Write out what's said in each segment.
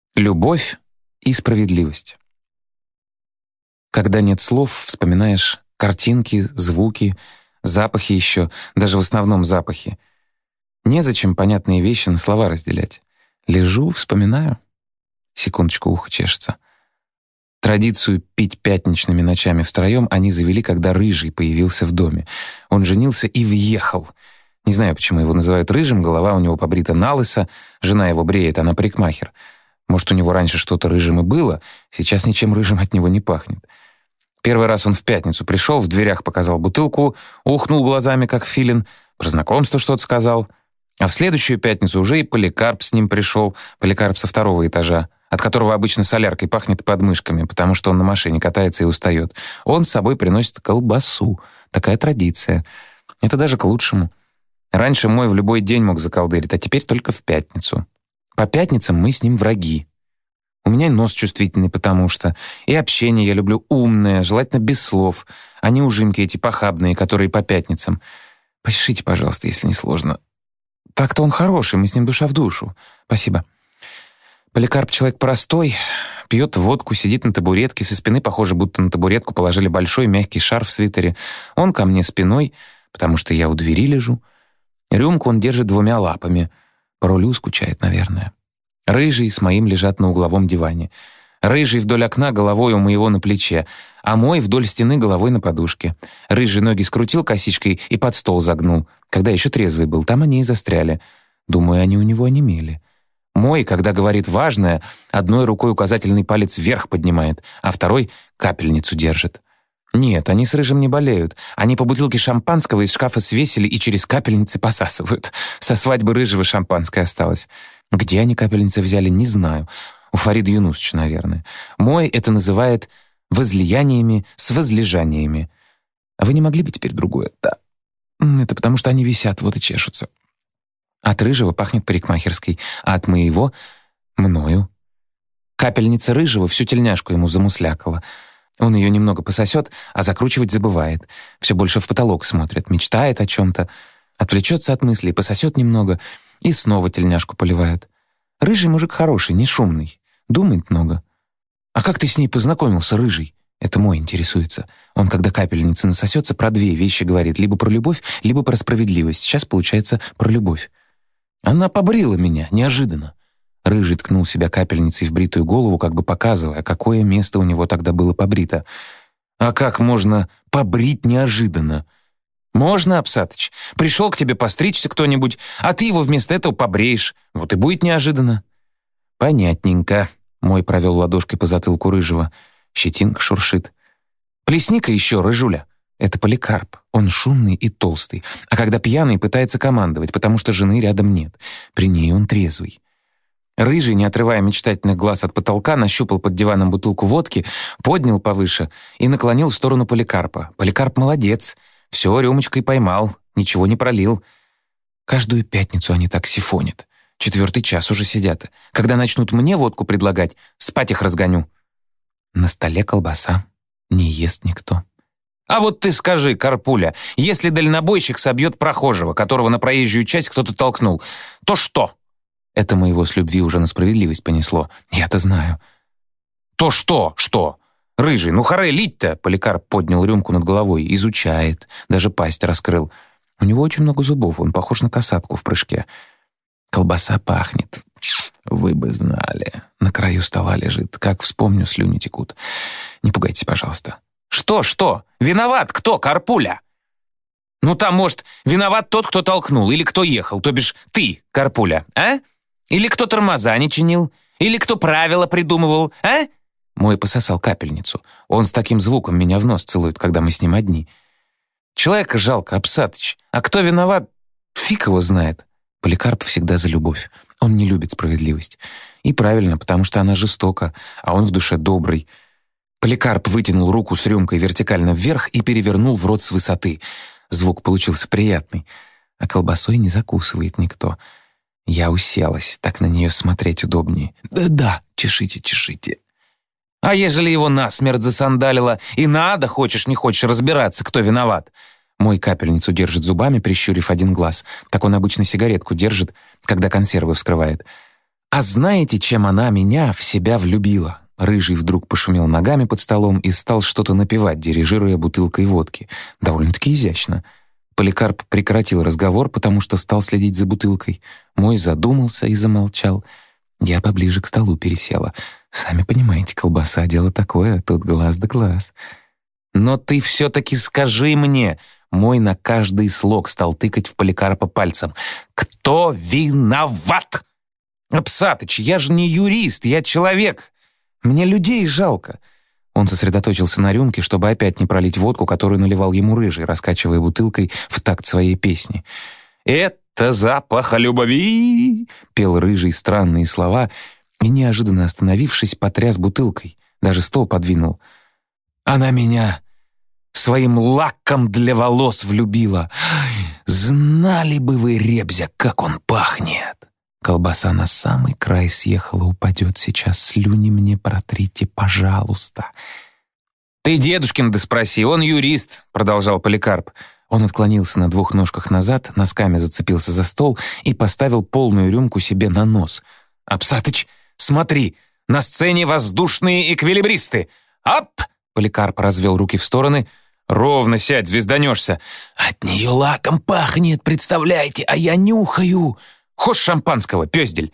Любовь и справедливость. Когда нет слов, вспоминаешь картинки, звуки, запахи еще, даже в основном запахи. Незачем понятные вещи на слова разделять. Лежу, вспоминаю. Секундочку, ухо чешется. Традицию пить пятничными ночами втроем они завели, когда Рыжий появился в доме. Он женился и въехал. Не знаю, почему его называют Рыжим, голова у него побрита налысо, жена его бреет, она парикмахер. Может, у него раньше что-то рыжим и было, сейчас ничем рыжим от него не пахнет. Первый раз он в пятницу пришел, в дверях показал бутылку, ухнул глазами, как филин, про знакомство что-то сказал. А в следующую пятницу уже и Поликарп с ним пришел, Поликарп со 2-го этажа, от которого обычно соляркой пахнет под мышками, потому что он на машине катается и устает. Он с собой приносит колбасу. Такая традиция. Это даже к лучшему. Раньше мой в любой день мог заколдырить, а теперь только в пятницу. По пятницам мы с ним враги. У меня нос чувствительный, потому что... И общение я люблю умное, желательно без слов, а не ужимки эти похабные, которые по пятницам. Пишите, пожалуйста, если не сложно. Так-то он хороший, мы с ним душа в душу. Спасибо. Поликарп человек простой, пьет водку, сидит на табуретке, со спины похоже, будто на табуретку положили большой мягкий шар в свитере. Он ко мне спиной, потому что я у двери лежу. Рюмку он держит 2 лапами. По рулю скучает, наверное. Рыжий с моим лежат на угловом диване. Рыжий вдоль окна головой у моего на плече, а мой вдоль стены головой на подушке. Рыжий ноги скрутил косичкой и под стол загнул. Когда еще трезвый был, там они и застряли. Думаю, они у него онемели. Мой, когда говорит важное, одной рукой указательный палец вверх поднимает, а второй капельницу держит. Нет, они с Рыжим не болеют. Они по бутылке шампанского из шкафа свесили и через капельницы посасывают. Со свадьбы Рыжего шампанское осталось. Где они капельницы взяли, не знаю. У Фарида Юнусовича, наверное. Мой это называет возлияниями с возлежаниями. А вы не могли бы теперь другое? Да. Это потому что они висят, вот и чешутся. От Рыжего пахнет парикмахерской, а от моего — мною. Капельница Рыжего всю тельняшку ему замуслякала. Он ее немного пососет, а закручивать забывает. Все больше в потолок смотрит, мечтает о чем-то, отвлечется от мыслей, пососет немного и снова тельняшку поливают. Рыжий мужик хороший, не шумный, думает много. А как ты с ней познакомился, Рыжий? Это мой интересуется. Он, когда капельница насосется, про 2 вещи говорит. Либо про любовь, либо про справедливость. Сейчас получается про любовь. Она побрила меня, неожиданно. Рыжий ткнул себя капельницей в бритую голову, как бы показывая, какое место у него тогда было побрито. А как можно побрить неожиданно? Можно, Апсатыч. Пришел к тебе постричься кто-нибудь, а ты его вместо этого побреешь. Вот и будет неожиданно. Понятненько. Мой провел ладошкой по затылку Рыжего. Щетинка шуршит. Плесни-ка еще, Рыжуля. Это Поликарп. Он шумный и толстый. А когда пьяный, пытается командовать, потому что жены рядом нет. При ней он трезвый. Рыжий, не отрывая мечтательных глаз от потолка, нащупал под диваном бутылку водки, поднял повыше и наклонил в сторону Поликарпа. Поликарп молодец. Все рюмочкой поймал, ничего не пролил. Каждую пятницу они так сифонят. 4-й час уже сидят. Когда начнут мне водку предлагать, спать их разгоню. На столе колбаса. Не ест никто. А вот ты скажи, Карпуля, если дальнобойщик собьет прохожего, которого на проезжую часть кто-то толкнул, то что? Это моего с любви уже на справедливость понесло. Я-то знаю. То что? Что? Рыжий, ну харе лить-то! Поликарп поднял рюмку над головой, изучает, даже пасть раскрыл. У него очень много зубов, он похож на касатку в прыжке. Колбаса пахнет. Вы бы знали. На краю стола лежит. Как вспомню, слюни текут. Не пугайтесь, пожалуйста. Что? Виноват кто, Карпуля? Ну там, может, виноват тот, кто толкнул, или кто ехал, то бишь ты, Карпуля, а? Или кто тормоза не чинил, или кто правила придумывал, а? Мой пососал капельницу. Он с таким звуком меня в нос целует, когда мы с ним одни. Человека жалко, Апсатыч. А кто виноват, фиг его знает. Поликарп всегда за любовь. Он не любит справедливость. И правильно, потому что она жестока, а он в душе добрый. Поликарп вытянул руку с рюмкой вертикально вверх и перевернул в рот с высоты. Звук получился приятный. А колбасой не закусывает никто. Я уселась, так на нее смотреть удобнее. Да-да, чешите. А ежели его насмерть засандалило, и надо, хочешь не хочешь, разбираться, кто виноват? Мой капельницу держит зубами, прищурив один глаз. Так он обычно сигаретку держит, когда консервы вскрывает. А знаете, чем она меня в себя влюбила? Рыжий вдруг пошумел ногами под столом и стал что-то напевать, дирижируя бутылкой водки. Довольно-таки изящно. Поликарп прекратил разговор, потому что стал следить за бутылкой. Мой задумался и замолчал. Я поближе к столу пересела. Сами понимаете, колбаса — дело такое, тут глаз да глаз. «Но ты все-таки скажи мне!» Мой на каждый слог стал тыкать в Поликарпа пальцем. «Кто виноват?» «Апсатыч, я же не юрист, я человек. Мне людей жалко». Он сосредоточился на рюмке, чтобы опять не пролить водку, которую наливал ему Рыжий, раскачивая бутылкой в такт своей песни. «Это запах любви!» — пел Рыжий странные слова и, неожиданно остановившись, потряс бутылкой. Даже стол подвинул. «Она меня своим лаком для волос влюбила. Знали бы вы, Ребзя, как он пахнет!» Колбаса на самый край съехала, упадет сейчас. Слюни мне протрите, пожалуйста. «Ты дедушкин да спроси, он юрист», — продолжал Поликарп. Он отклонился на двух ножках назад, носками зацепился за стол и поставил полную рюмку себе на нос. «Апсатыч, смотри, на сцене воздушные эквилибристы! Ап!» Поликарп развел руки в стороны. «Ровно сядь, звезданешься!» «От нее лаком пахнет, представляете, а я нюхаю!» «Хошь шампанского, пёздель!»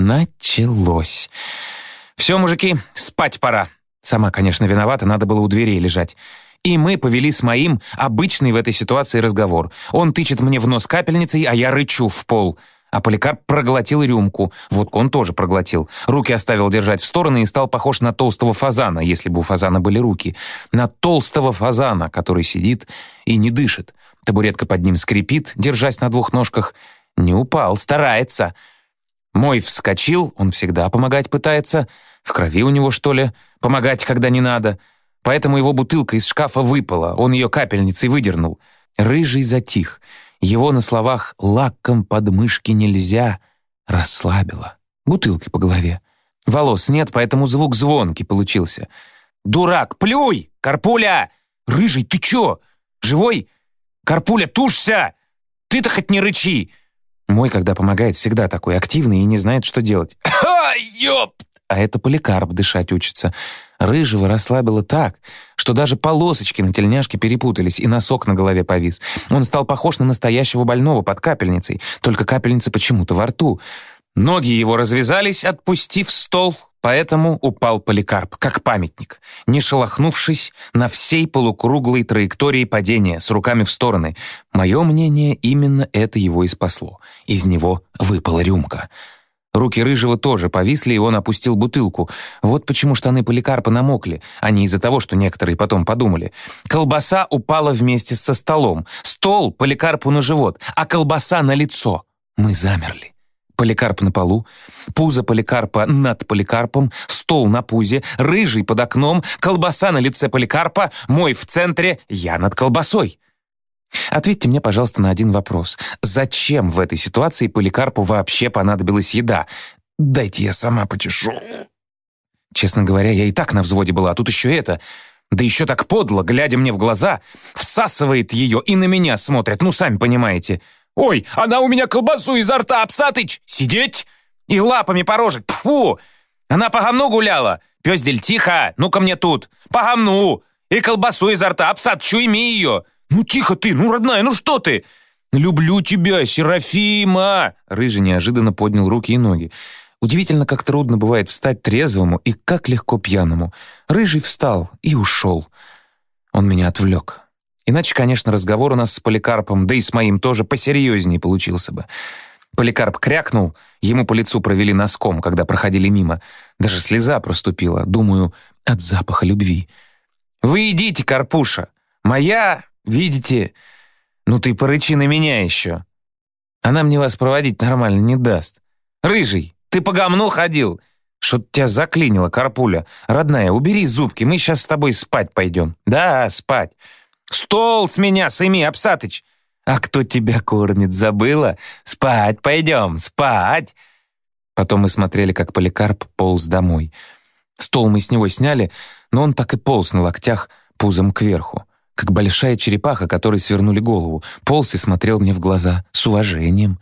Началось. «Все, мужики, спать пора». Сама, конечно, виновата, надо было у дверей лежать. И мы повели с моим обычный в этой ситуации разговор. Он тычет мне в нос капельницей, а я рычу в пол. А Поликарп проглотил рюмку. Водку он тоже проглотил. Руки оставил держать в стороны и стал похож на толстого фазана, если бы у фазана были руки. На толстого фазана, который сидит и не дышит. Табуретка под ним скрипит, держась на двух ножках. Не упал, старается. Мой вскочил, он всегда помогать пытается. В крови у него, что ли, помогать, когда не надо. Поэтому его бутылка из шкафа выпала, он ее капельницей выдернул. Рыжий затих. Его на словах «лаком под мышки нельзя» расслабило. Бутылкой по голове. Волос нет, поэтому звук звонкий получился. «Дурак, плюй! Карпуля! Рыжий, ты чё? Живой? Карпуля, тушься! Ты-то хоть не рычи!» Мой, когда помогает, всегда такой активный и не знает, что делать. «Ёп!» А это Поликарп дышать учится. Рыжего расслабило так, что даже полосочки на тельняшке перепутались, и носок на голове повис. Он стал похож на настоящего больного под капельницей, только капельница почему-то во рту. Ноги его развязались, отпустив стол, поэтому упал Поликарп, как памятник, не шелохнувшись на всей полукруглой траектории падения, с руками в стороны. Мое мнение, именно это его и спасло. Из него выпала рюмка. Руки Рыжего тоже повисли, и он опустил бутылку. Вот почему штаны Поликарпа намокли, а не из-за того, что некоторые потом подумали. Колбаса упала вместе со столом. Стол Поликарпу на живот, а колбаса на лицо. Мы замерли. Поликарп на полу, пузо Поликарпа над Поликарпом, стол на пузе, Рыжий под окном, колбаса на лице Поликарпа, мой в центре, я над колбасой. Ответьте мне, пожалуйста, на один вопрос. Зачем в этой ситуации Поликарпу вообще понадобилась еда? Дайте я сама почешу. Честно говоря, я и так на взводе была, а тут еще это. Да еще так подло, глядя мне в глаза, всасывает ее и на меня смотрит, ну, сами понимаете. «Ой, она у меня колбасу изо рта, Апсатыч! Сидеть! И лапами по роже! Тьфу! Она по гамну гуляла! Пёздель, тихо! Ну-ка мне тут! По гамну! И колбасу изо рта, Апсатыч, уйми ее! Ну тихо ты, ну родная, ну что ты? Люблю тебя, Серафима!» Рыжий неожиданно поднял руки и ноги. Удивительно, как трудно бывает встать трезвому и как легко пьяному. Рыжий встал и ушел. Он меня отвлек. Иначе, конечно, разговор у нас с Поликарпом, да и с моим тоже посерьезнее получился бы. Поликарп крякнул, ему по лицу провели носком, когда проходили мимо. Даже слеза проступила, думаю, от запаха любви. «Вы идите, Карпуша! Моя, видите, ну ты порычи на меня еще. Она мне вас проводить нормально не даст. Рыжий, ты по гамну ходил? Что-то тебя заклинило, Карпуля. Родная, убери зубки, мы сейчас с тобой спать пойдем. Да, спать. Стол с меня сыми, Апсатыч. А кто тебя кормит, забыла? Спать пойдем, спать!» Потом мы смотрели, как Поликарп полз домой. Стол мы с него сняли, но он так и полз на локтях пузом кверху, как большая черепаха, которой свернули голову. Полз и смотрел мне в глаза с уважением.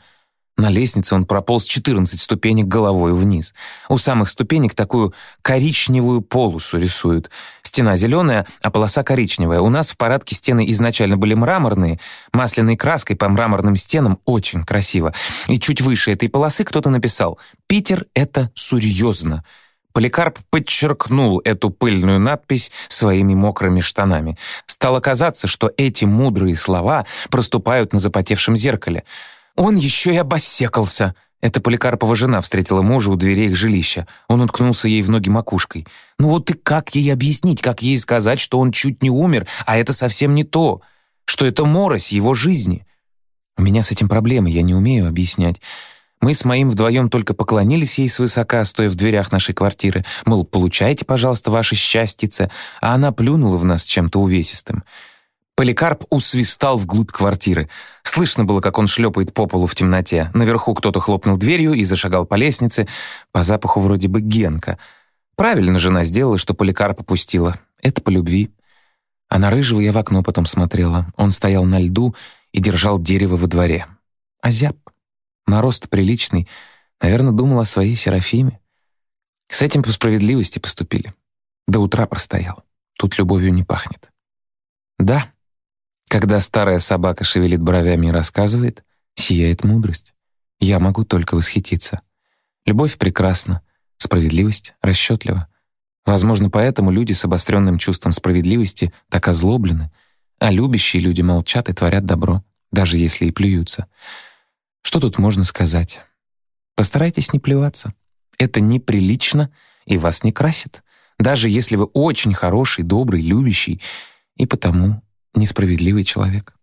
На лестнице он прополз 14 ступенек головой вниз. У самых ступенек такую коричневую полосу рисуют. Стена зеленая, а полоса коричневая. У нас в парадке стены изначально были мраморные, масляной краской по мраморным стенам очень красиво. И чуть выше этой полосы кто-то написал: «Питер — это серьезно». Поликарп подчеркнул эту пыльную надпись своими мокрыми штанами. Стало казаться, что эти мудрые слова проступают на запотевшем зеркале. Он еще и обоссекался. Это Поликарпова жена встретила мужа у дверей их жилища. Он уткнулся ей в ноги макушкой. Ну вот и как ей объяснить, как ей сказать, что он чуть не умер, а это совсем не то, что это морось его жизни? У меня с этим проблемы, я не умею объяснять. Мы с моим вдвоем только поклонились ей свысока, стоя в дверях нашей квартиры, мол, получайте, пожалуйста, ваше счастьице, а она плюнула в нас чем-то увесистым. Поликарп усвистал вглубь квартиры. Слышно было, как он шлепает по полу в темноте. Наверху кто-то хлопнул дверью и зашагал по лестнице. По запаху вроде бы Генка. Правильно жена сделала, что Поликарпа пустила. Это по любви. А на Рыжего я в окно потом смотрела. Он стоял на льду и держал дерево во дворе. Озяб. Мороз-то приличный. Наверное, думал о своей Серафиме. С этим по справедливости поступили. До утра простоял. Тут любовью не пахнет. Да, когда старая собака шевелит бровями и рассказывает, сияет мудрость. Я могу только восхититься. Любовь прекрасна, справедливость расчетлива. Возможно, поэтому люди с обостренным чувством справедливости так озлоблены, а любящие люди молчат и творят добро, даже если и плюются. Что тут можно сказать? Постарайтесь не плеваться. Это неприлично и вас не красит, даже если вы очень хороший, добрый, любящий и потому несправедливый человек.